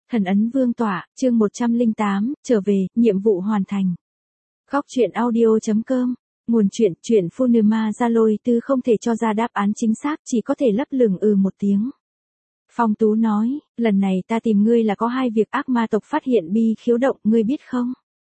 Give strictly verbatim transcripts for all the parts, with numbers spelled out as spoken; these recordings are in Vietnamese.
Thần ấn vương tọa, chương một trăm lẻ tám, trở về, nhiệm vụ hoàn thành. Góc truyện audio.com, nguồn truyện, truyện Funima Gia Lôi Tư không thể cho ra đáp án chính xác, chỉ có thể lấp lửng ừ một tiếng. Phong Tú nói, lần này ta tìm ngươi là có hai việc ác ma tộc phát hiện bi khiếu động, ngươi biết không?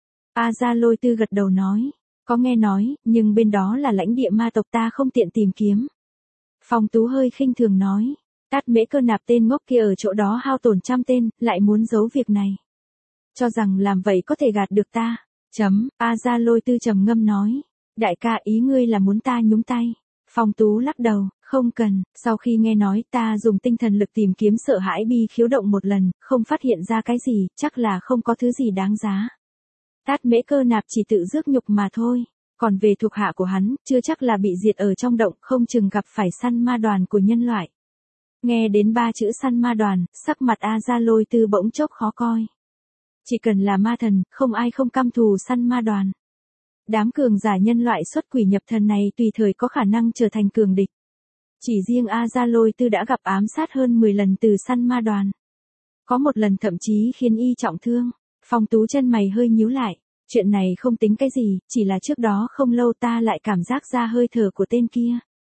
A Gia Lôi Tư gật đầu nói, có nghe nói, nhưng bên đó là lãnh địa ma tộc ta không tiện tìm kiếm. Phong Tú hơi khinh thường nói. Tát Mễ Cơ Nạp tên ngốc kia ở chỗ đó hao tổn trăm tên, lại muốn giấu việc này. Cho rằng làm vậy có thể gạt được ta. Chấm, A Gia Lôi Tư trầm ngâm nói. Đại ca ý ngươi là muốn ta nhúng tay. Phong Tú lắc đầu, không cần, sau khi nghe nói ta dùng tinh thần lực tìm kiếm sợ hãi bi khiếu động một lần, không phát hiện ra cái gì, chắc là không có thứ gì đáng giá. Tát Mễ Cơ Nạp chỉ tự rước nhục mà thôi. Còn về thuộc hạ của hắn, chưa chắc là bị diệt ở trong động, không chừng gặp phải săn ma đoàn của nhân loại. Nghe đến ba chữ săn ma đoàn, sắc mặt A Gia Lôi Tư bỗng chốc khó coi. Chỉ cần là ma thần, không ai không căm thù săn ma đoàn. Đám cường giả nhân loại xuất quỷ nhập thần này tùy thời có khả năng trở thành cường địch. Chỉ riêng A Gia Lôi Tư đã gặp ám sát hơn mười lần từ săn ma đoàn. Có một lần thậm chí khiến y trọng thương. Phong Tú chân mày hơi nhíu lại. Chuyện này không tính cái gì, chỉ là trước đó không lâu ta lại cảm giác ra hơi thở của tên kia.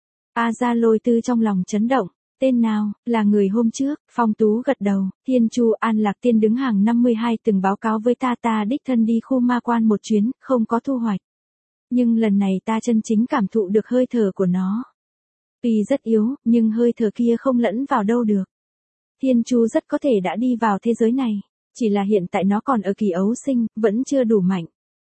A Gia Lôi Tư trong lòng chấn động. Tên nào, là người hôm trước, Phong Tú gật đầu, Thiên Chu An Lạc Tiên đứng hàng năm mươi hai từng báo cáo với ta ta đích thân đi khu ma quan một chuyến, không có thu hoạch. Nhưng lần này ta chân chính cảm thụ được hơi thở của nó. Tuy rất yếu, nhưng hơi thở kia không lẫn vào đâu được. Thiên Chu rất có thể đã đi vào thế giới này, chỉ là hiện tại nó còn ở kỳ ấu sinh, vẫn chưa đủ mạnh.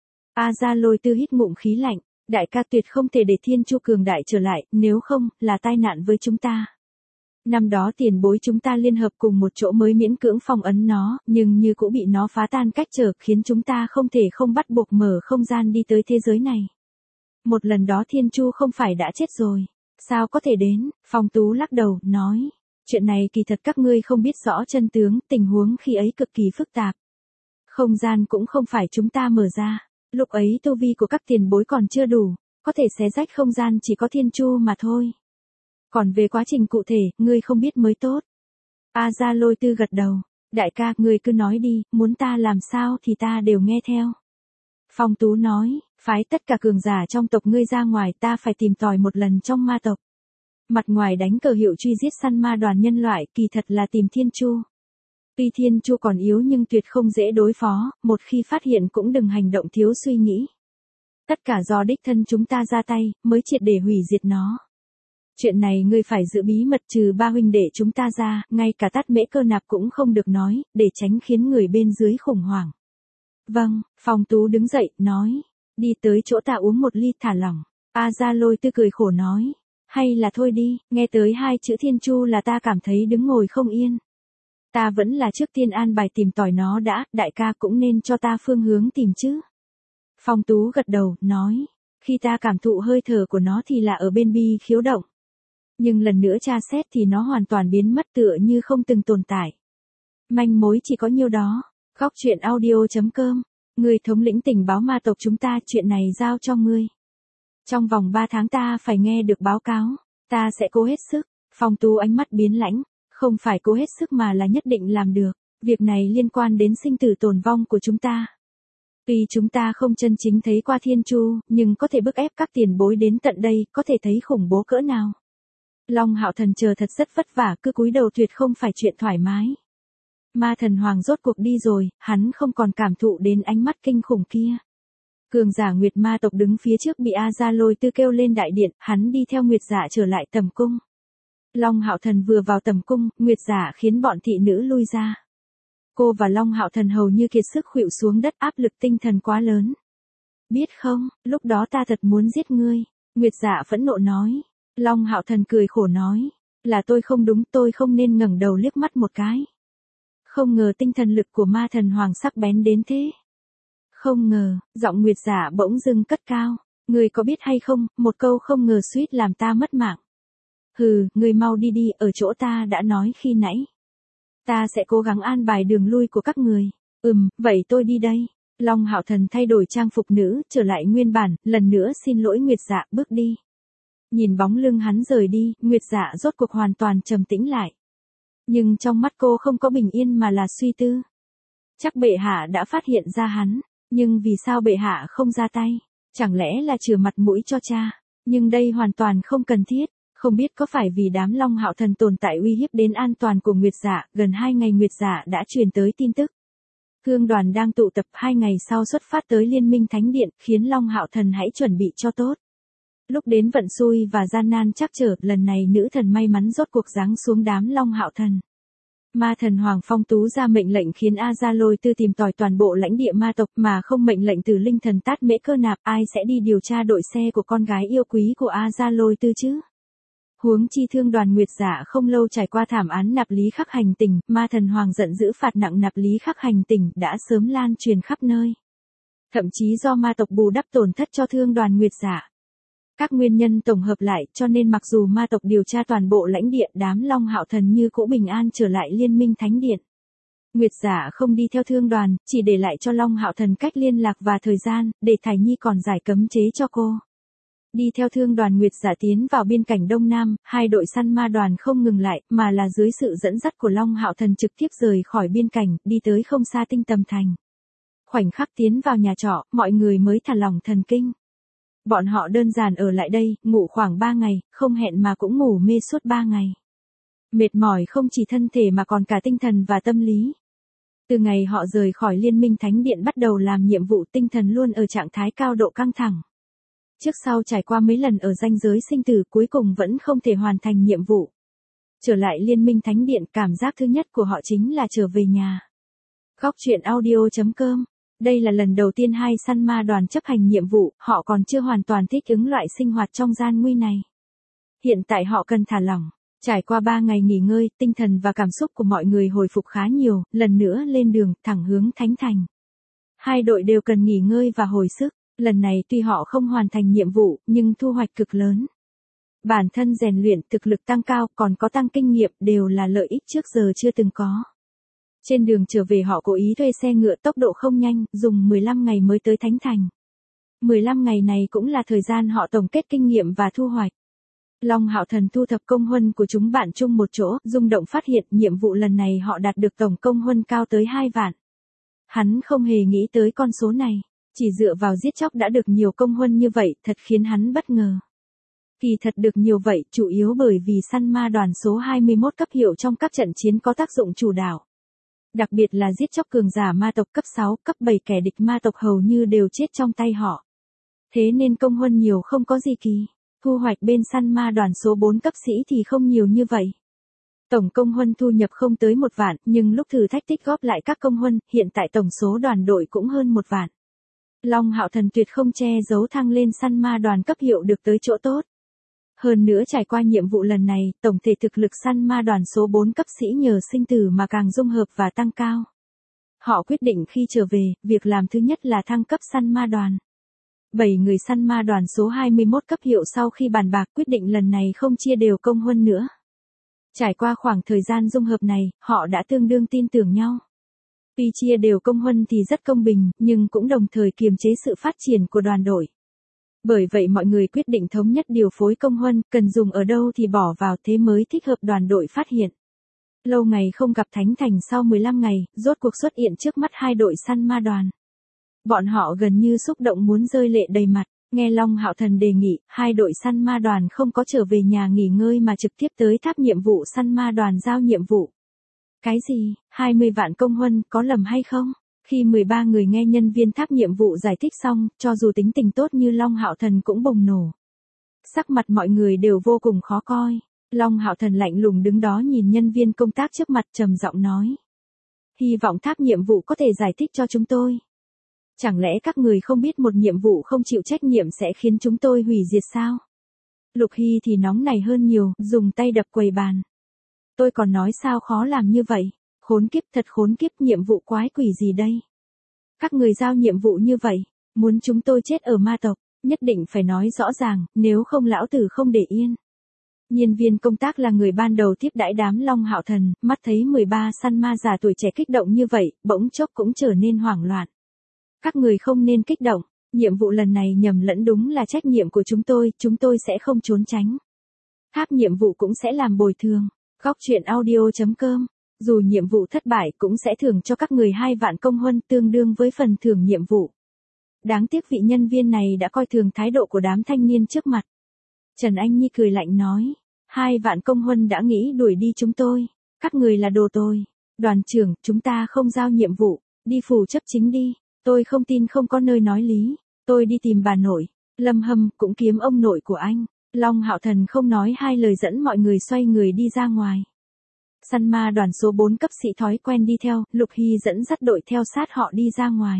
A Gia Lôi Tư hít ngụm khí lạnh, đại ca tuyệt không thể để Thiên Chu cường đại trở lại, nếu không, là tai nạn với chúng ta. Năm đó tiền bối chúng ta liên hợp cùng một chỗ mới miễn cưỡng phong ấn nó, nhưng như cũng bị nó phá tan cách trở, khiến chúng ta không thể không bắt buộc mở không gian đi tới thế giới này. Một lần đó Thiên Chu không phải đã chết rồi. Sao có thể đến? Phong Tú lắc đầu, nói. Chuyện này kỳ thật các ngươi không biết rõ chân tướng, tình huống khi ấy cực kỳ phức tạp. Không gian cũng không phải chúng ta mở ra. Lúc ấy tu vi của các tiền bối còn chưa đủ, có thể xé rách không gian chỉ có Thiên Chu mà thôi. Còn về quá trình cụ thể, ngươi không biết mới tốt. A Gia Lôi Tư gật đầu. Đại ca, ngươi cứ nói đi, muốn ta làm sao thì ta đều nghe theo. Phong Tú nói, phái tất cả cường giả trong tộc ngươi ra ngoài, ta phải tìm tòi một lần trong ma tộc. Mặt ngoài đánh cờ hiệu truy giết săn ma đoàn nhân loại, kỳ thật là tìm Thiên Chu. Tuy Thiên Chu còn yếu nhưng tuyệt không dễ đối phó, một khi phát hiện cũng đừng hành động thiếu suy nghĩ. Tất cả do đích thân chúng ta ra tay, mới triệt để hủy diệt nó. Chuyện này ngươi phải giữ bí mật, trừ ba huynh đệ chúng ta ra, ngay cả Tát Mễ Cơ Nạp cũng không được nói, để tránh khiến người bên dưới khủng hoảng. Vâng, Phong Tú đứng dậy, nói, đi tới chỗ ta uống một ly thả lỏng. A Gia Lôi Tư cười khổ nói, hay là thôi đi, nghe tới hai chữ Thiên Chu là ta cảm thấy đứng ngồi không yên. Ta vẫn là trước tiên an bài tìm tòi nó đã, đại ca cũng nên cho ta phương hướng tìm chứ. Phong Tú gật đầu, nói, khi ta cảm thụ hơi thở của nó thì là ở bên bi khiếu động. Nhưng lần nữa tra xét thì nó hoàn toàn biến mất tựa như không từng tồn tại. Manh mối chỉ có nhiêu đó. Góc truyện audio.com, người thống lĩnh tình báo ma tộc chúng ta, chuyện này giao cho ngươi. Trong vòng ba tháng ta phải nghe được báo cáo, ta sẽ cố hết sức. Phong Tú ánh mắt biến lãnh, không phải cố hết sức mà là nhất định làm được, việc này liên quan đến sinh tử tồn vong của chúng ta. Tuy chúng ta không chân chính thấy qua Thiên Chu, nhưng có thể bức ép các tiền bối đến tận đây, có thể thấy khủng bố cỡ nào. Long Hạo Thần chờ thật rất vất vả, cứ cúi đầu tuyệt không phải chuyện thoải mái. Ma thần hoàng rốt cuộc đi rồi, hắn không còn cảm thụ đến ánh mắt kinh khủng kia. Cường giả Nguyệt ma tộc đứng phía trước bị A Gia Lôi Tư kêu lên đại điện, hắn đi theo Nguyệt Dạ trở lại tầm cung. Long Hạo Thần vừa vào tầm cung, Nguyệt Dạ khiến bọn thị nữ lui ra. Cô và Long Hạo Thần hầu như kiệt sức khuỵu xuống đất, áp lực tinh thần quá lớn. Biết không, lúc đó ta thật muốn giết ngươi, Nguyệt Dạ phẫn nộ nói. Long Hạo Thần cười khổ nói, là tôi không đúng, tôi không nên ngẩng đầu liếc mắt một cái. Không ngờ tinh thần lực của ma thần hoàng sắc bén đến thế. Không ngờ, giọng Nguyệt Dạ bỗng dưng cất cao, ngươi có biết hay không, một câu không ngờ suýt làm ta mất mạng. Hừ, ngươi mau đi đi, ở chỗ ta đã nói khi nãy. Ta sẽ cố gắng an bài đường lui của các người. Ừm, vậy tôi đi đây. Long Hạo Thần thay đổi trang phục nữ, trở lại nguyên bản, lần nữa xin lỗi Nguyệt Dạ, bước đi. Nhìn bóng lưng hắn rời đi, Nguyệt Dạ rốt cuộc hoàn toàn trầm tĩnh lại. Nhưng trong mắt cô không có bình yên mà là suy tư. Chắc bệ hạ đã phát hiện ra hắn, nhưng vì sao bệ hạ không ra tay? Chẳng lẽ là chừa mặt mũi cho cha? Nhưng đây hoàn toàn không cần thiết. Không biết có phải vì đám Long Hạo Thần tồn tại uy hiếp đến an toàn của Nguyệt Dạ, gần hai ngày Nguyệt Dạ đã truyền tới tin tức. Thương đoàn đang tụ tập hai ngày sau xuất phát tới Liên minh Thánh Điện, khiến Long Hạo Thần hãy chuẩn bị cho tốt. Lúc đến vận xui và gian nan trắc trở, lần này nữ thần may mắn rốt cuộc giáng xuống đám Long Hạo Thần. Ma thần Hoàng Phong Tú ra mệnh lệnh khiến A Gia Lôi Tư tìm tòi toàn bộ lãnh địa ma tộc mà không mệnh lệnh từ linh thần Tát Mễ Cơ Nạp, ai sẽ đi điều tra đội xe của con gái yêu quý của A Gia Lôi Tư chứ? Huống chi thương đoàn Nguyệt Dạ không lâu trải qua thảm án nạp lý khắc hành tỉnh, ma thần Hoàng giận dữ phạt nặng nạp lý khắc hành tỉnh đã sớm lan truyền khắp nơi. Thậm chí do ma tộc bù đắp tổn thất cho thương đoàn Nguyệt Dạ. Các nguyên nhân tổng hợp lại cho nên mặc dù ma tộc điều tra toàn bộ lãnh địa, đám Long Hạo Thần như cũ bình an trở lại Liên minh Thánh Điện. Nguyệt Dạ không đi theo thương đoàn, chỉ để lại cho Long Hạo Thần cách liên lạc và thời gian, để Thải Nhi còn giải cấm chế cho cô. Đi theo thương đoàn Nguyệt Dạ tiến vào biên cảnh Đông Nam, hai đội săn ma đoàn không ngừng lại, mà là dưới sự dẫn dắt của Long Hạo Thần trực tiếp rời khỏi biên cảnh, đi tới không xa Tinh Tầm Thành. Khoảnh khắc tiến vào nhà trọ, mọi người mới thả lỏng thần kinh. Bọn họ đơn giản ở lại đây, ngủ khoảng ba ngày, không hẹn mà cũng ngủ mê suốt ba ngày. Mệt mỏi không chỉ thân thể mà còn cả tinh thần và tâm lý. Từ ngày họ rời khỏi Liên minh Thánh Điện bắt đầu làm nhiệm vụ, tinh thần luôn ở trạng thái cao độ căng thẳng. Trước sau trải qua mấy lần ở ranh giới sinh tử, cuối cùng vẫn không thể hoàn thành nhiệm vụ. Trở lại Liên minh Thánh Điện, cảm giác thứ nhất của họ chính là trở về nhà. Góc truyện audio chấm com. Đây là lần đầu tiên hai săn ma đoàn chấp hành nhiệm vụ, họ còn chưa hoàn toàn thích ứng loại sinh hoạt trong gian nguy này. Hiện tại họ cần thả lỏng. Trải qua ba ngày nghỉ ngơi, tinh thần và cảm xúc của mọi người hồi phục khá nhiều, lần nữa lên đường, thẳng hướng Thánh Thành. Hai đội đều cần nghỉ ngơi và hồi sức. Lần này tuy họ không hoàn thành nhiệm vụ, nhưng thu hoạch cực lớn. Bản thân rèn luyện, thực lực tăng cao, còn có tăng kinh nghiệm, đều là lợi ích trước giờ chưa từng có. Trên đường trở về họ cố ý thuê xe ngựa tốc độ không nhanh, dùng mười lăm ngày mới tới Thánh Thành. mười lăm ngày này cũng là thời gian họ tổng kết kinh nghiệm và thu hoạch. Long Hạo Thần thu thập công huân của chúng bạn chung một chỗ, rung động phát hiện nhiệm vụ lần này họ đạt được tổng công huân cao tới hai vạn. Hắn không hề nghĩ tới con số này, chỉ dựa vào giết chóc đã được nhiều công huân như vậy, thật khiến hắn bất ngờ. Kỳ thật được nhiều vậy, chủ yếu bởi vì săn ma đoàn số hai mươi mốt cấp hiệu trong các trận chiến có tác dụng chủ đạo. Đặc biệt là giết chóc cường giả ma tộc cấp sáu, cấp bảy, kẻ địch ma tộc hầu như đều chết trong tay họ. Thế nên công huân nhiều không có gì kỳ. Thu hoạch bên săn ma đoàn số bốn cấp sĩ thì không nhiều như vậy. Tổng công huân thu nhập không tới một vạn, nhưng lúc thử thách tích góp lại các công huân, hiện tại tổng số đoàn đội cũng hơn một vạn. Long Hạo Thần tuyệt không che giấu thăng lên săn ma đoàn cấp hiệu được tới chỗ tốt. Hơn nữa trải qua nhiệm vụ lần này, tổng thể thực lực săn ma đoàn số bốn cấp sĩ nhờ sinh tử mà càng dung hợp và tăng cao. Họ quyết định khi trở về, việc làm thứ nhất là thăng cấp săn ma đoàn. bảy người săn ma đoàn số hai mươi mốt cấp hiệu sau khi bàn bạc quyết định lần này không chia đều công huân nữa. Trải qua khoảng thời gian dung hợp này, họ đã tương đương tin tưởng nhau. Tuy chia đều công huân thì rất công bình, nhưng cũng đồng thời kiềm chế sự phát triển của đoàn đội. Bởi vậy mọi người quyết định thống nhất điều phối công huân, cần dùng ở đâu thì bỏ vào, thế mới thích hợp đoàn đội phát hiện. Lâu ngày không gặp Thánh Thành, sau mười lăm ngày, rốt cuộc xuất hiện trước mắt hai đội săn ma đoàn. Bọn họ gần như xúc động muốn rơi lệ đầy mặt, nghe Long Hạo Thần đề nghị, hai đội săn ma đoàn không có trở về nhà nghỉ ngơi mà trực tiếp tới tháp nhiệm vụ săn ma đoàn giao nhiệm vụ. Cái gì, hai mươi vạn công huân, có lầm hay không? Khi mười ba người nghe nhân viên tháp nhiệm vụ giải thích xong, cho dù tính tình tốt như Long Hạo Thần cũng bùng nổ. Sắc mặt mọi người đều vô cùng khó coi. Long Hạo Thần lạnh lùng đứng đó nhìn nhân viên công tác trước mặt, trầm giọng nói. Hy vọng tháp nhiệm vụ có thể giải thích cho chúng tôi. Chẳng lẽ các người không biết một nhiệm vụ không chịu trách nhiệm sẽ khiến chúng tôi hủy diệt sao? Lục Hy thì nóng này hơn nhiều, dùng tay đập quầy bàn. Tôi còn nói sao khó làm như vậy? Khốn kiếp, thật khốn kiếp, nhiệm vụ quái quỷ gì đây? Các người giao nhiệm vụ như vậy, muốn chúng tôi chết ở ma tộc, nhất định phải nói rõ ràng, nếu không lão tử không để yên. Nhân viên công tác là người ban đầu tiếp đãi đám Long Hạo Thần, mắt thấy mười ba săn ma già tuổi trẻ kích động như vậy, bỗng chốc cũng trở nên hoảng loạn. Các người không nên kích động, nhiệm vụ lần này nhầm lẫn đúng là trách nhiệm của chúng tôi, chúng tôi sẽ không trốn tránh. Tháp nhiệm vụ cũng sẽ làm bồi thường. Góc truyện audio chấm com. Dù nhiệm vụ thất bại cũng sẽ thưởng cho các người hai vạn công huân tương đương với phần thưởng nhiệm vụ. Đáng tiếc vị nhân viên này đã coi thường thái độ của đám thanh niên trước mặt. Trần Anh Nhi cười lạnh nói. Hai vạn công huân đã nghĩ đuổi đi chúng tôi. Các người là đồ tôi. Đoàn trưởng, chúng ta không giao nhiệm vụ. Đi phủ chấp chính đi. Tôi không tin không có nơi nói lý. Tôi đi tìm bà nội. Lâm Hâm cũng kiếm ông nội của anh. Long Hạo Thần không nói hai lời dẫn mọi người xoay người đi ra ngoài. Săn ma đoàn số bốn cấp sĩ thói quen đi theo, Lục Hy dẫn dắt đội theo sát họ đi ra ngoài.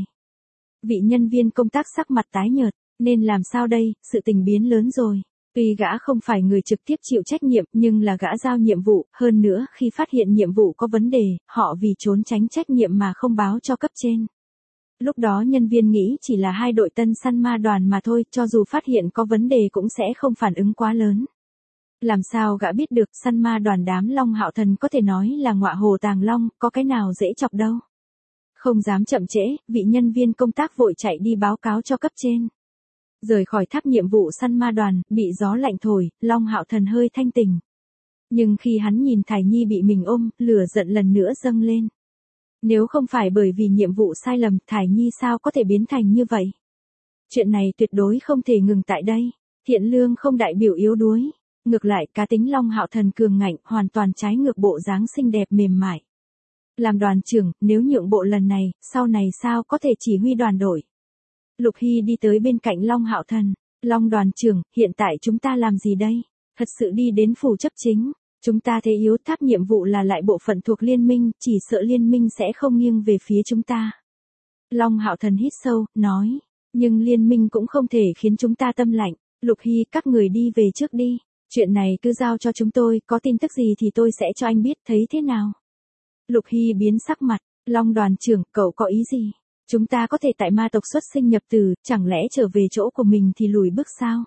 Vị nhân viên công tác sắc mặt tái nhợt, nên làm sao đây, sự tình biến lớn rồi. Tuy gã không phải người trực tiếp chịu trách nhiệm nhưng là gã giao nhiệm vụ, hơn nữa khi phát hiện nhiệm vụ có vấn đề, họ vì trốn tránh trách nhiệm mà không báo cho cấp trên. Lúc đó nhân viên nghĩ chỉ là hai đội tân săn ma đoàn mà thôi, cho dù phát hiện có vấn đề cũng sẽ không phản ứng quá lớn. Làm sao gã biết được săn ma đoàn đám Long Hạo Thần có thể nói là ngọa hồ tàng long, có cái nào dễ chọc đâu. Không dám chậm trễ, vị nhân viên công tác vội chạy đi báo cáo cho cấp trên. Rời khỏi tháp nhiệm vụ săn ma đoàn, bị gió lạnh thổi, Long Hạo Thần hơi thanh tỉnh. Nhưng khi hắn nhìn Thải Nhi bị mình ôm, lửa giận lần nữa dâng lên. Nếu không phải bởi vì nhiệm vụ sai lầm, Thải Nhi sao có thể biến thành như vậy? Chuyện này tuyệt đối không thể ngừng tại đây. Thiện lương không đại biểu yếu đuối. Ngược lại, cá tính Long Hạo Thần cường ngạnh, hoàn toàn trái ngược bộ dáng xinh đẹp mềm mại. Làm đoàn trưởng, nếu nhượng bộ lần này, sau này sao có thể chỉ huy đoàn đội? Lục Hy đi tới bên cạnh Long Hạo Thần. Long đoàn trưởng, hiện tại chúng ta làm gì đây? Thật sự đi đến phủ chấp chính. Chúng ta thế yếu, tháp nhiệm vụ là lại bộ phận thuộc liên minh, chỉ sợ liên minh sẽ không nghiêng về phía chúng ta. Long Hạo Thần hít sâu, nói. Nhưng liên minh cũng không thể khiến chúng ta tâm lạnh. Lục Hy, các người đi về trước đi. Chuyện này cứ giao cho chúng tôi, có tin tức gì thì tôi sẽ cho anh biết, thấy thế nào? Lục Hy biến sắc mặt. Long đoàn trưởng, cậu có ý gì? Chúng ta có thể tại ma tộc xuất sinh nhập tử, chẳng lẽ trở về chỗ của mình thì lùi bước sao?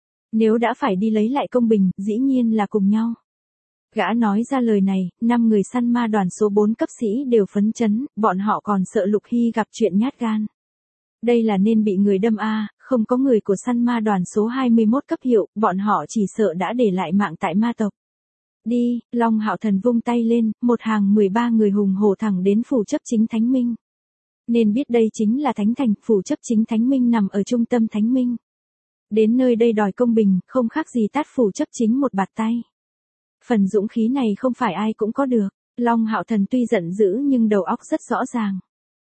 Nếu đã phải đi lấy lại công bình, dĩ nhiên là cùng nhau. Gã nói ra lời này, năm người săn ma đoàn số bốn cấp sĩ đều phấn chấn, bọn họ còn sợ Lục Hy gặp chuyện nhát gan. Đây là nên bị người đâm a, không có người của săn ma đoàn số hai mươi mốt cấp hiệu, bọn họ chỉ sợ đã để lại mạng tại ma tộc. Đi, Long Hạo Thần vung tay lên, một hàng mười ba người hùng hổ thẳng đến phủ chấp chính Thánh Minh. Nên biết đây chính là Thánh Thành, phủ chấp chính Thánh Minh nằm ở trung tâm Thánh Minh. Đến nơi đây đòi công bình, không khác gì tát phủ chấp chính một bạt tay. Phần dũng khí này không phải ai cũng có được. Long Hạo Thần tuy giận dữ nhưng đầu óc rất rõ ràng.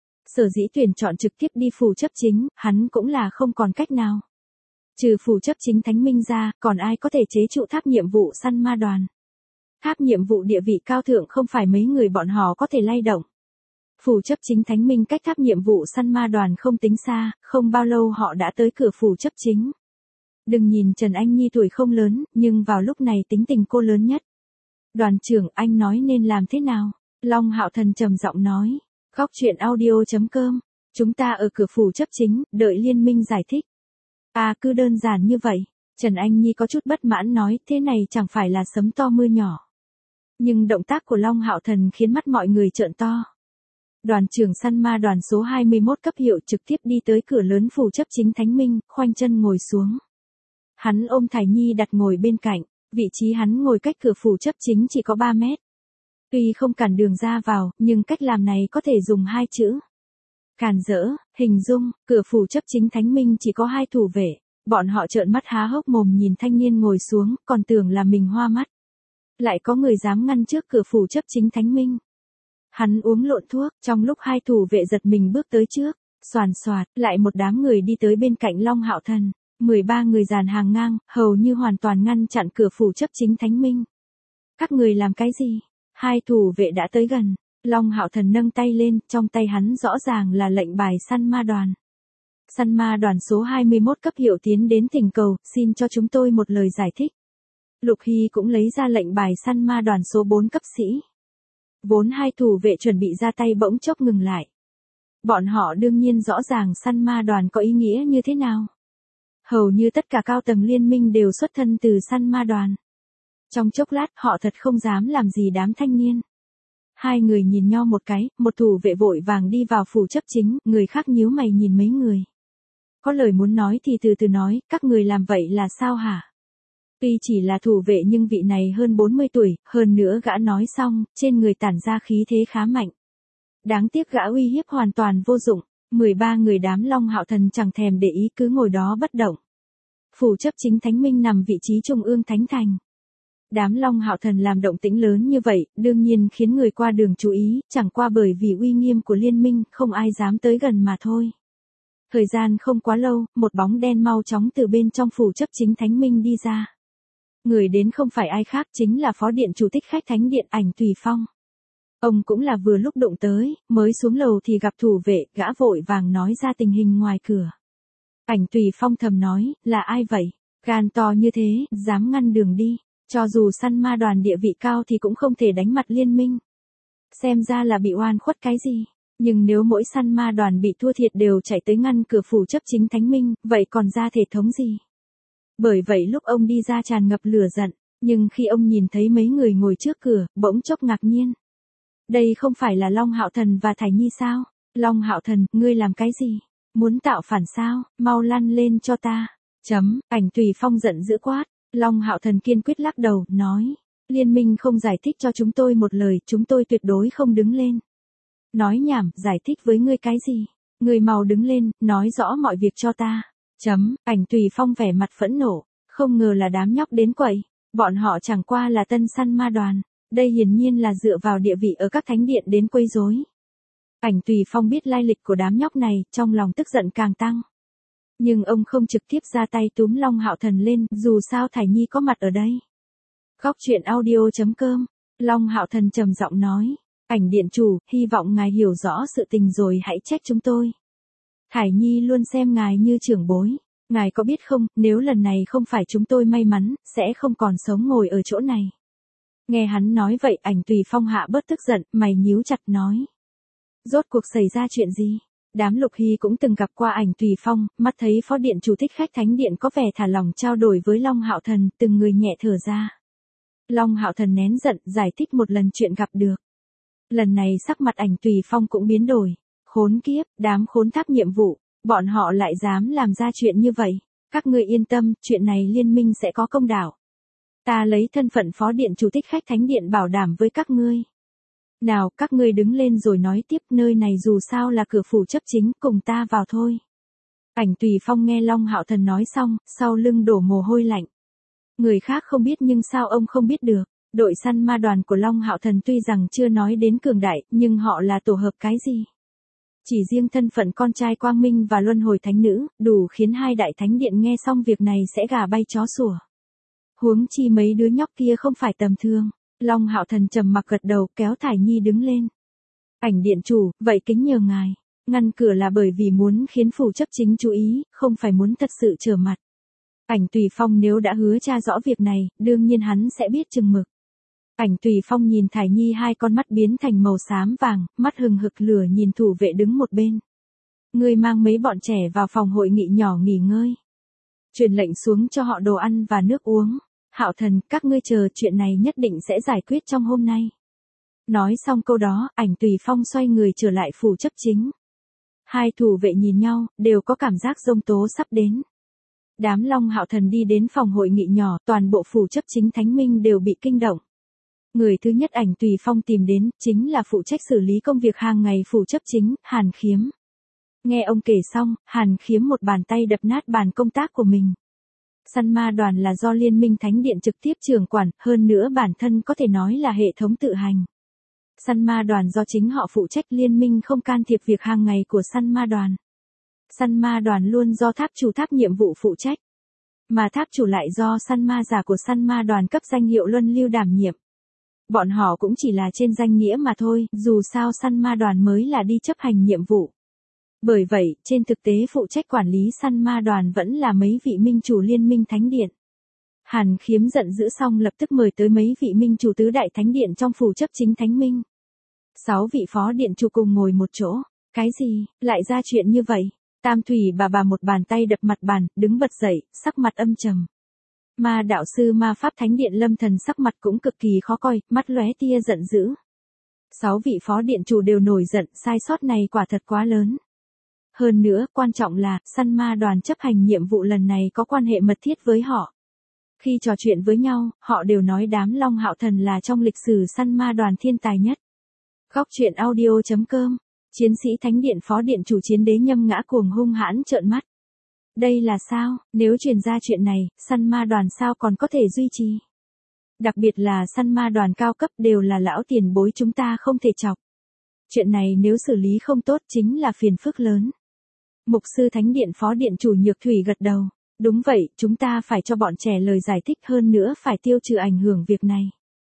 Sở dĩ tuyển chọn trực tiếp đi phủ chấp chính, hắn cũng là không còn cách nào. Trừ phủ chấp chính Thánh Minh ra, còn ai có thể chế trụ tháp nhiệm vụ săn ma đoàn. Tháp nhiệm vụ địa vị cao thượng không phải mấy người bọn họ có thể lay động. Phủ chấp chính Thánh Minh cách tháp nhiệm vụ săn ma đoàn không tính xa, không bao lâu họ đã tới cửa phủ chấp chính. Đừng nhìn Trần Anh Nhi tuổi không lớn, nhưng vào lúc này tính tình cô lớn nhất. Đoàn trưởng, anh nói nên làm thế nào? Long Hạo Thần trầm giọng nói. Góc truyện audio chấm com. Chúng ta ở cửa phủ chấp chính, đợi liên minh giải thích. À, cứ đơn giản như vậy. Trần Anh Nhi có chút bất mãn nói, thế này chẳng phải là sấm to mưa nhỏ. Nhưng động tác của Long Hạo Thần khiến mắt mọi người trợn to. Đoàn trưởng săn ma đoàn số hai mươi mốt cấp hiệu trực tiếp đi tới cửa lớn phủ chấp chính Thánh Minh, khoanh chân ngồi xuống. Hắn ôm Thải Nhi đặt ngồi bên cạnh, vị trí hắn ngồi cách cửa phủ chấp chính chỉ có ba mét. Tuy không cản đường ra vào, nhưng cách làm này có thể dùng hai chữ. Càn rỡ, hình dung, cửa phủ chấp chính Thánh Minh chỉ có hai thủ vệ, bọn họ trợn mắt há hốc mồm nhìn thanh niên ngồi xuống, còn tưởng là mình hoa mắt. Lại có người dám ngăn trước cửa phủ chấp chính Thánh Minh. Hắn uống lộn thuốc, trong lúc hai thủ vệ giật mình bước tới trước, xoàn xoạt, lại một đám người đi tới bên cạnh Long Hạo Thần. mười ba người dàn hàng ngang, hầu như hoàn toàn ngăn chặn cửa phủ chấp chính Thánh Minh. Các người làm cái gì? Hai thủ vệ đã tới gần. Long Hạo Thần nâng tay lên, trong tay hắn rõ ràng là lệnh bài săn ma đoàn. Săn ma đoàn số hai mươi mốt cấp hiệu tiến đến thỉnh cầu, xin cho chúng tôi một lời giải thích. Lục Hy cũng lấy ra lệnh bài săn ma đoàn số bốn cấp sĩ. Vốn hai thủ vệ chuẩn bị ra tay bỗng chốc ngừng lại. Bọn họ đương nhiên rõ ràng săn ma đoàn có ý nghĩa như thế nào. Hầu như tất cả cao tầng liên minh đều xuất thân từ săn ma đoàn. Trong chốc lát họ thật không dám làm gì đám thanh niên. Hai người nhìn nhau một cái, một thủ vệ vội vàng đi vào phủ chấp chính, người khác nhíu mày nhìn mấy người. Có lời muốn nói thì từ từ nói, các người làm vậy là sao hả? Tuy chỉ là thủ vệ nhưng vị này hơn bốn mươi tuổi, hơn nữa gã nói xong, trên người tản ra khí thế khá mạnh. Đáng tiếc gã uy hiếp hoàn toàn vô dụng, mười ba người đám Long Hạo Thần chẳng thèm để ý cứ ngồi đó bất động. Phủ chấp chính Thánh Minh nằm vị trí trung ương Thánh Thành. Đám Long Hạo Thần làm động tĩnh lớn như vậy, đương nhiên khiến người qua đường chú ý, chẳng qua bởi vì uy nghiêm của liên minh, không ai dám tới gần mà thôi. Thời gian không quá lâu, một bóng đen mau chóng từ bên trong phủ chấp chính Thánh Minh đi ra. Người đến không phải ai khác chính là Phó Điện Chủ Thích Khách Thánh Điện Ảnh Tùy Phong. Ông cũng là vừa lúc đụng tới, mới xuống lầu thì gặp thủ vệ, gã vội vàng nói ra tình hình ngoài cửa. Ảnh Tùy Phong thầm nói, là ai vậy? Gan to như thế, dám ngăn đường đi. Cho dù săn ma đoàn địa vị cao thì cũng không thể đánh mặt liên minh. Xem ra là bị oan khuất cái gì. Nhưng nếu mỗi săn ma đoàn bị thua thiệt đều chạy tới ngăn cửa phủ chấp chính Thánh Minh, vậy còn ra thể thống gì? Bởi vậy lúc ông đi ra tràn ngập lửa giận, nhưng khi ông nhìn thấy mấy người ngồi trước cửa, bỗng chốc ngạc nhiên. Đây không phải là Long Hạo Thần và Thải Nhi sao? Long Hạo Thần, ngươi làm cái gì? Muốn tạo phản sao? Mau lăn lên cho ta. Chấm, Ảnh Tùy Phong giận dữ quát. Long Hạo Thần kiên quyết lắc đầu, nói. Liên minh không giải thích cho chúng tôi một lời, chúng tôi tuyệt đối không đứng lên. Nói nhảm, giải thích với ngươi cái gì? Ngươi mau đứng lên, nói rõ mọi việc cho ta. Chấm, Ảnh Tùy Phong vẻ mặt phẫn nộ, không ngờ là đám nhóc đến quậy. Bọn họ chẳng qua là tân săn ma đoàn. Đây hiển nhiên là dựa vào địa vị ở các thánh điện đến quấy rối. Ảnh Tùy Phong biết lai lịch của đám nhóc này, trong lòng tức giận càng tăng. Nhưng ông không trực tiếp ra tay túm Long Hạo Thần lên, dù sao Thải Nhi có mặt ở đây. Góc truyện audio chấm com, Long Hạo Thần trầm giọng nói, Ảnh Điện Chủ, hy vọng ngài hiểu rõ sự tình rồi hãy trách chúng tôi. Thải Nhi luôn xem ngài như trưởng bối, ngài có biết không, nếu lần này không phải chúng tôi may mắn, sẽ không còn sống ngồi ở chỗ này. Nghe hắn nói vậy, Ảnh Tùy Phong hạ bớt tức giận, mày nhíu chặt nói. Rốt cuộc xảy ra chuyện gì? Đám Lục Hy cũng từng gặp qua Ảnh Tùy Phong, mắt thấy Phó Điện Chủ Thích Khách Thánh Điện có vẻ thả lỏng trao đổi với Long Hạo Thần, từng người nhẹ thở ra. Long Hạo Thần nén giận, giải thích một lần chuyện gặp được. Lần này sắc mặt Ảnh Tùy Phong cũng biến đổi. Khốn kiếp, đám khốn tháp nhiệm vụ, bọn họ lại dám làm ra chuyện như vậy. Các ngươi yên tâm, chuyện này liên minh sẽ có công đạo. Ta lấy thân phận Phó Điện Chủ Thích Khách Thánh Điện bảo đảm với các ngươi. Nào, các ngươi đứng lên rồi nói tiếp, nơi này dù sao là cửa phủ chấp chính, cùng ta vào thôi. Ảnh Tùy Phong nghe Long Hạo Thần nói xong, sau lưng đổ mồ hôi lạnh. Người khác không biết nhưng sao ông không biết được, đội săn ma đoàn của Long Hạo Thần tuy rằng chưa nói đến cường đại, nhưng họ là tổ hợp cái gì? Chỉ riêng thân phận con trai Quang Minh và Luân Hồi Thánh Nữ, đủ khiến hai đại thánh điện nghe xong việc này sẽ gà bay chó sủa. Huống chi mấy đứa nhóc kia không phải tầm thường. Long Hạo Thần trầm mặc gật đầu, kéo Thải Nhi đứng lên. Ảnh Điện Chủ, vậy kính nhờ ngài, ngăn cửa là bởi vì muốn khiến phủ chấp chính chú ý, không phải muốn thật sự trở mặt. Ảnh Tùy Phong nếu đã hứa tra rõ việc này, đương nhiên hắn sẽ biết chừng mực. Ảnh Tùy Phong nhìn Thải Nhi, hai con mắt biến thành màu xám vàng, mắt hừng hực lửa nhìn thủ vệ đứng một bên. Ngươi mang mấy bọn trẻ vào phòng hội nghị nhỏ nghỉ ngơi. Truyền lệnh xuống cho họ đồ ăn và nước uống. Hạo Thần, các ngươi chờ, chuyện này nhất định sẽ giải quyết trong hôm nay. Nói xong câu đó, Ảnh Tùy Phong xoay người trở lại phủ chấp chính. Hai thủ vệ nhìn nhau, đều có cảm giác giông tố sắp đến. Đám Long Hạo Thần đi đến phòng hội nghị nhỏ, toàn bộ phủ chấp chính Thánh Minh đều bị kinh động. Người thứ nhất Ảnh Tùy Phong tìm đến, chính là phụ trách xử lý công việc hàng ngày phủ chấp chính, Hàn Khiếm. Nghe ông kể xong, Hàn Khiếm một bàn tay đập nát bàn công tác của mình. Săn ma đoàn là do Liên minh Thánh Điện trực tiếp trưởng quản, hơn nữa bản thân có thể nói là hệ thống tự hành. Săn ma đoàn do chính họ phụ trách, liên minh không can thiệp việc hàng ngày của săn ma đoàn. Săn ma đoàn luôn do tháp chủ tháp nhiệm vụ phụ trách. Mà tháp chủ lại do săn ma giả của săn ma đoàn cấp danh hiệu luân lưu đảm nhiệm. Bọn họ cũng chỉ là trên danh nghĩa mà thôi, dù sao săn ma đoàn mới là đi chấp hành nhiệm vụ. Bởi vậy, trên thực tế phụ trách quản lý săn ma đoàn vẫn là mấy vị minh chủ Liên minh Thánh Điện. Hàn Khiếm giận dữ xong lập tức mời tới mấy vị minh chủ tứ đại thánh điện trong phủ chấp chính Thánh Minh. Sáu vị phó điện chủ cùng ngồi một chỗ. Cái gì, lại ra chuyện như vậy? Tam Thủy bà bà một bàn tay đập mặt bàn, đứng bật dậy, sắc mặt âm trầm. Ma đạo sư ma pháp Thánh Điện Lâm Thần sắc mặt cũng cực kỳ khó coi, mắt lóe tia giận dữ. Sáu vị phó điện chủ đều nổi giận, sai sót này quả thật quá lớn. Hơn nữa, quan trọng là, săn ma đoàn chấp hành nhiệm vụ lần này có quan hệ mật thiết với họ. Khi trò chuyện với nhau, họ đều nói đám Long Hạo Thần là trong lịch sử săn ma đoàn thiên tài nhất. Góc truyện audio chấm com. Chiến sĩ Thánh Điện Phó Điện Chủ Chiến Đế Nhâm ngã cuồng hung hãn trợn mắt. Đây là sao, nếu truyền ra chuyện này, săn ma đoàn sao còn có thể duy trì? Đặc biệt là săn ma đoàn cao cấp đều là lão tiền bối chúng ta không thể chọc. Chuyện này nếu xử lý không tốt chính là phiền phức lớn. Mục sư Thánh Điện Phó Điện Chủ Nhược Thủy gật đầu. Đúng vậy, chúng ta phải cho bọn trẻ lời giải thích hơn nữa phải tiêu trừ ảnh hưởng việc này.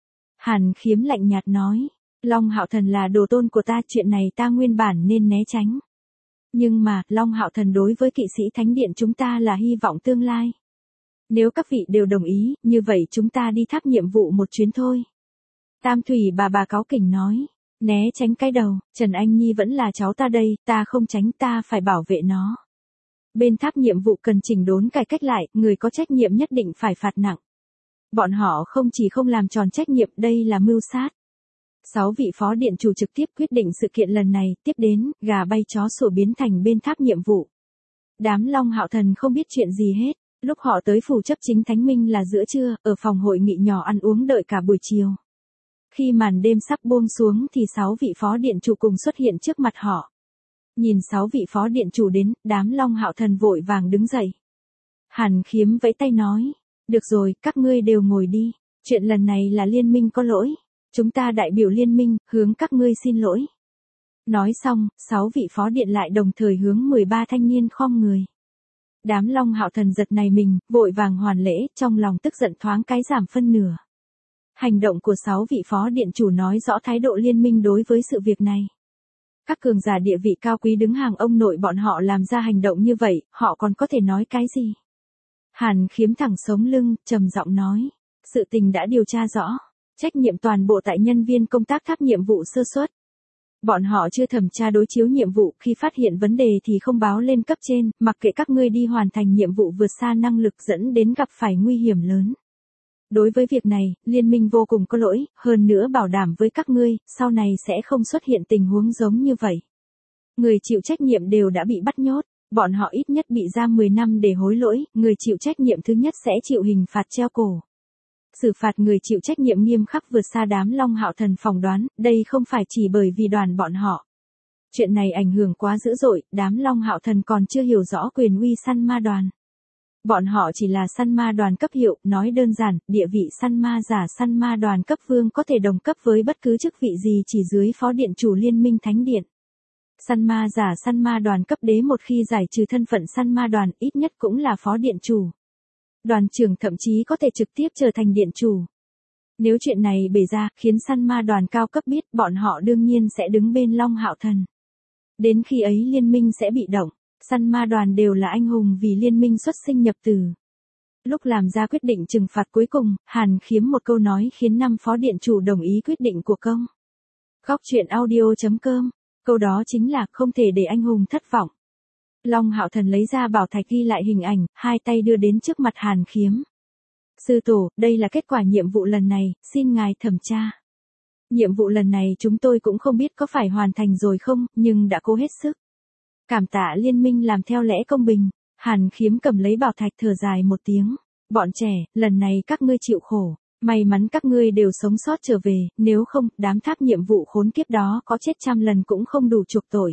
Hàn Khiếm lạnh nhạt nói. Long Hạo Thần là đồ tôn của ta, chuyện này ta nguyên bản nên né tránh. Nhưng mà, Long Hạo Thần đối với kỵ sĩ Thánh Điện chúng ta là hy vọng tương lai. Nếu các vị đều đồng ý, như vậy chúng ta đi tháp nhiệm vụ một chuyến thôi. Tam Thủy bà bà cáu kỉnh nói. Né tránh cái đầu, Trần Anh Nhi vẫn là cháu ta đây, ta không tránh, ta phải bảo vệ nó. Bên tháp nhiệm vụ cần chỉnh đốn cải cách lại, người có trách nhiệm nhất định phải phạt nặng. Bọn họ không chỉ không làm tròn trách nhiệm, đây là mưu sát. Sáu vị phó điện chủ trực tiếp quyết định sự kiện lần này, tiếp đến, gà bay chó sủa biến thành bên tháp nhiệm vụ. Đám Long Hạo Thần không biết chuyện gì hết, lúc họ tới phủ chấp chính Thánh Minh là giữa trưa, ở phòng hội nghị nhỏ ăn uống đợi cả buổi chiều. Khi màn đêm sắp buông xuống thì sáu vị phó điện chủ cùng xuất hiện trước mặt họ. Nhìn sáu vị phó điện chủ đến, đám Long Hạo Thần vội vàng đứng dậy. Hàn Khiếm vẫy tay nói, được rồi, các ngươi đều ngồi đi, chuyện lần này là liên minh có lỗi. Chúng ta đại biểu liên minh, hướng các ngươi xin lỗi. Nói xong, sáu vị phó điện lại đồng thời hướng mười ba thanh niên khom người. Đám Long Hạo Thần giật này mình, vội vàng hoàn lễ, trong lòng tức giận thoáng cái giảm phân nửa. Hành động của sáu vị phó điện chủ nói rõ thái độ liên minh đối với sự việc này. Các cường giả địa vị cao quý đứng hàng ông nội bọn họ làm ra hành động như vậy, họ còn có thể nói cái gì? Hàn Khiếm thẳng sống lưng, trầm giọng nói. Sự tình đã điều tra rõ. Trách nhiệm toàn bộ tại nhân viên công tác tháp nhiệm vụ sơ suất. Bọn họ chưa thẩm tra đối chiếu nhiệm vụ, khi phát hiện vấn đề thì không báo lên cấp trên, mặc kệ các ngươi đi hoàn thành nhiệm vụ vượt xa năng lực dẫn đến gặp phải nguy hiểm lớn. Đối với việc này, liên minh vô cùng có lỗi, hơn nữa bảo đảm với các ngươi, sau này sẽ không xuất hiện tình huống giống như vậy. Người chịu trách nhiệm đều đã bị bắt nhốt, bọn họ ít nhất bị giam mười năm để hối lỗi, người chịu trách nhiệm thứ nhất sẽ chịu hình phạt treo cổ. Xử phạt người chịu trách nhiệm nghiêm khắc vượt xa đám Long Hạo Thần phỏng đoán, đây không phải chỉ bởi vì đoàn bọn họ. Chuyện này ảnh hưởng quá dữ dội, đám Long Hạo Thần còn chưa hiểu rõ quyền uy săn ma đoàn. Bọn họ chỉ là săn ma đoàn cấp hiệu, nói đơn giản, địa vị săn ma giả săn ma đoàn cấp vương có thể đồng cấp với bất cứ chức vị gì chỉ dưới phó điện chủ liên minh Thánh Điện. Săn ma giả săn ma đoàn cấp đế một khi giải trừ thân phận săn ma đoàn ít nhất cũng là phó điện chủ. Đoàn trưởng thậm chí có thể trực tiếp trở thành điện chủ. Nếu chuyện này bể ra, khiến săn ma đoàn cao cấp biết, bọn họ đương nhiên sẽ đứng bên Long Hạo Thần. Đến khi ấy liên minh sẽ bị động, săn ma đoàn đều là anh hùng vì liên minh xuất sinh nhập tử. Lúc làm ra quyết định trừng phạt cuối cùng, Hàn Khiếm một câu nói khiến năm phó điện chủ đồng ý quyết định của công. Góc truyện audio chấm com, câu đó chính là không thể để anh hùng thất vọng. Long Hạo Thần lấy ra bảo thạch ghi lại hình ảnh, hai tay đưa đến trước mặt Hàn Khiếm. Sư tổ, đây là kết quả nhiệm vụ lần này, xin ngài thẩm tra. Nhiệm vụ lần này chúng tôi cũng không biết có phải hoàn thành rồi không, nhưng đã cố hết sức. Cảm tạ liên minh làm theo lẽ công bình. Hàn Khiếm cầm lấy bảo thạch thở dài một tiếng. Bọn trẻ, lần này các ngươi chịu khổ. May mắn các ngươi đều sống sót trở về, nếu không, đám tháp nhiệm vụ khốn kiếp đó có chết trăm lần cũng không đủ chuộc tội.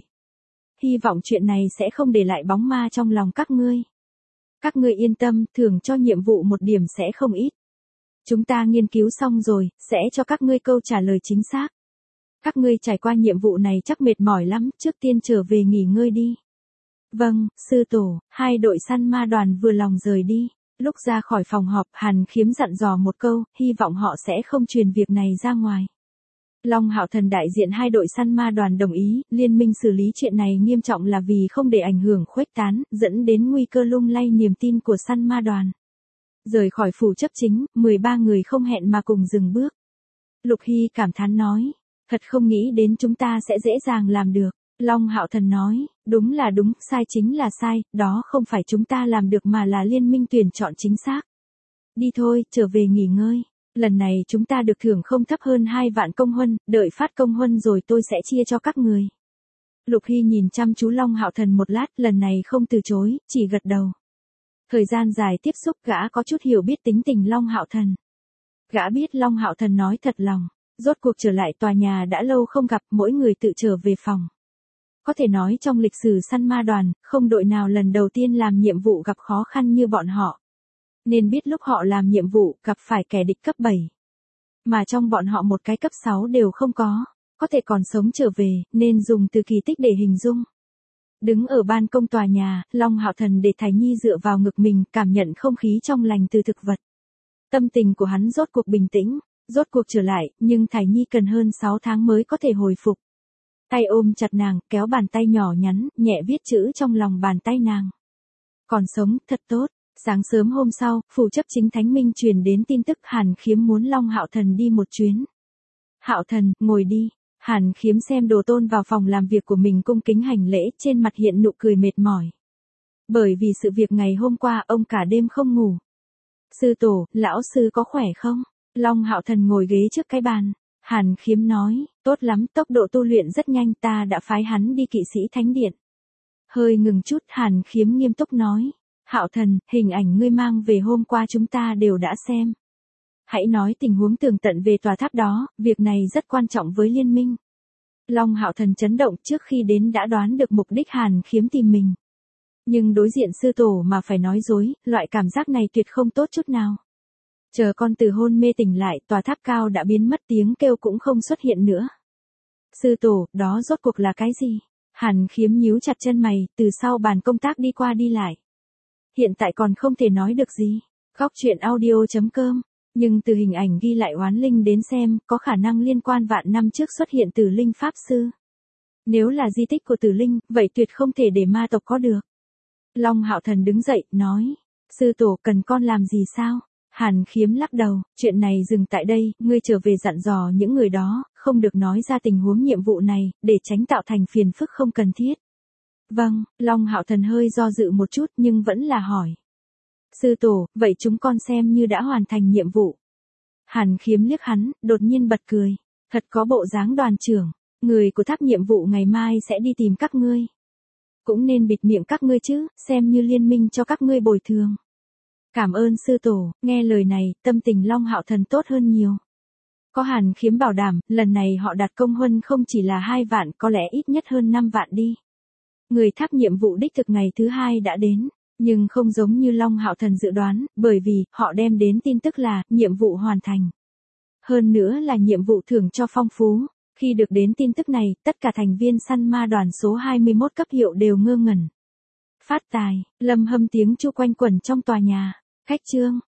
Hy vọng chuyện này sẽ không để lại bóng ma trong lòng các ngươi. Các ngươi yên tâm, thưởng cho nhiệm vụ một điểm sẽ không ít. Chúng ta nghiên cứu xong rồi, sẽ cho các ngươi câu trả lời chính xác. Các ngươi trải qua nhiệm vụ này chắc mệt mỏi lắm, trước tiên trở về nghỉ ngơi đi. Vâng, sư tổ, hai đội săn ma đoàn vừa lòng rời đi. Lúc ra khỏi phòng họp, Hàn Khiếm dặn dò một câu, hy vọng họ sẽ không truyền việc này ra ngoài. Long Hạo Thần đại diện hai đội săn ma đoàn đồng ý, liên minh xử lý chuyện này nghiêm trọng là vì không để ảnh hưởng khuếch tán, dẫn đến nguy cơ lung lay niềm tin của săn ma đoàn. Rời khỏi phủ chấp chính, mười ba người không hẹn mà cùng dừng bước. Lục Hy cảm thán nói, thật không nghĩ đến chúng ta sẽ dễ dàng làm được. Long Hạo Thần nói, đúng là đúng, sai chính là sai, đó không phải chúng ta làm được mà là liên minh tuyển chọn chính xác. Đi thôi, trở về nghỉ ngơi. Lần này chúng ta được thưởng không thấp hơn hai vạn công huân, đợi phát công huân rồi tôi sẽ chia cho các người. Lục Hy nhìn chăm chú Long Hạo Thần một lát, lần này không từ chối, chỉ gật đầu. Thời gian dài tiếp xúc gã có chút hiểu biết tính tình Long Hạo Thần. Gã biết Long Hạo Thần nói thật lòng, rốt cuộc trở lại tòa nhà đã lâu không gặp, mỗi người tự trở về phòng. Có thể nói trong lịch sử săn ma đoàn, không đội nào lần đầu tiên làm nhiệm vụ gặp khó khăn như bọn họ. Nên biết lúc họ làm nhiệm vụ gặp phải kẻ địch cấp bảy. Mà trong bọn họ một cái cấp sáu đều không có, có thể còn sống trở về, nên dùng từ kỳ tích để hình dung. Đứng ở ban công tòa nhà, Long Hạo Thần để Thải Nhi dựa vào ngực mình, cảm nhận không khí trong lành từ thực vật. Tâm tình của hắn rốt cuộc bình tĩnh, rốt cuộc trở lại, nhưng Thải Nhi cần hơn sáu tháng mới có thể hồi phục. Tay ôm chặt nàng, kéo bàn tay nhỏ nhắn, nhẹ viết chữ trong lòng bàn tay nàng. Còn sống, thật tốt. Sáng sớm hôm sau, phủ chấp chính Thánh Minh truyền đến tin tức Hàn Khiếm muốn Long Hạo Thần đi một chuyến. Hạo Thần, ngồi đi. Hàn Khiếm xem Đồ Tôn vào phòng làm việc của mình cung kính hành lễ, trên mặt hiện nụ cười mệt mỏi. Bởi vì sự việc ngày hôm qua ông cả đêm không ngủ. Sư tổ, lão sư có khỏe không? Long Hạo Thần ngồi ghế trước cái bàn. Hàn Khiếm nói, tốt lắm, tốc độ tu luyện rất nhanh, ta đã phái hắn đi kỵ sĩ thánh điện. Hơi ngừng chút, Hàn Khiếm nghiêm túc nói. Hạo Thần, hình ảnh ngươi mang về hôm qua chúng ta đều đã xem. Hãy nói tình huống tường tận về tòa tháp đó, việc này rất quan trọng với liên minh. Long Hạo Thần chấn động, trước khi đến đã đoán được mục đích Hàn Khiếm tìm mình. Nhưng đối diện sư tổ mà phải nói dối, loại cảm giác này tuyệt không tốt chút nào. Chờ con từ hôn mê tỉnh lại, tòa tháp cao đã biến mất, tiếng kêu cũng không xuất hiện nữa. Sư tổ, đó rốt cuộc là cái gì? Hàn Khiếm nhíu chặt chân mày, từ sau bàn công tác đi qua đi lại. Hiện tại còn không thể nói được gì. Góc truyện audio chấm com. Nhưng từ hình ảnh ghi lại oán linh đến xem, có khả năng liên quan vạn năm trước xuất hiện Tử Linh Pháp Sư. Nếu là di tích của Tử Linh, vậy tuyệt không thể để ma tộc có được. Long Hạo Thần đứng dậy, nói. Sư tổ cần con làm gì sao? Hàn Khiếm lắc đầu, chuyện này dừng tại đây, ngươi trở về dặn dò những người đó, không được nói ra tình huống nhiệm vụ này, để tránh tạo thành phiền phức không cần thiết. Vâng, Long Hạo Thần hơi do dự một chút nhưng vẫn là hỏi. Sư tổ, vậy chúng con xem như đã hoàn thành nhiệm vụ. Hàn Khiếm liếc hắn, đột nhiên bật cười. Thật có bộ dáng đoàn trưởng, người của tháp nhiệm vụ ngày mai sẽ đi tìm các ngươi. Cũng nên bịt miệng các ngươi chứ, xem như liên minh cho các ngươi bồi thường. Cảm ơn sư tổ, nghe lời này, tâm tình Long Hạo Thần tốt hơn nhiều. Có Hàn Khiếm bảo đảm, lần này họ đặt công huân không chỉ là hai vạn, có lẽ ít nhất hơn năm vạn đi. Người tháp nhiệm vụ đích thực ngày thứ hai đã đến, nhưng không giống như Long Hạo Thần dự đoán, bởi vì họ đem đến tin tức là nhiệm vụ hoàn thành. Hơn nữa là nhiệm vụ thưởng cho phong phú. Khi được đến tin tức này, tất cả thành viên săn ma đoàn số hai mươi mốt cấp hiệu đều ngơ ngẩn. Phát tài, Lâm Hâm tiếng chu quanh quẩn trong tòa nhà. Khách trương,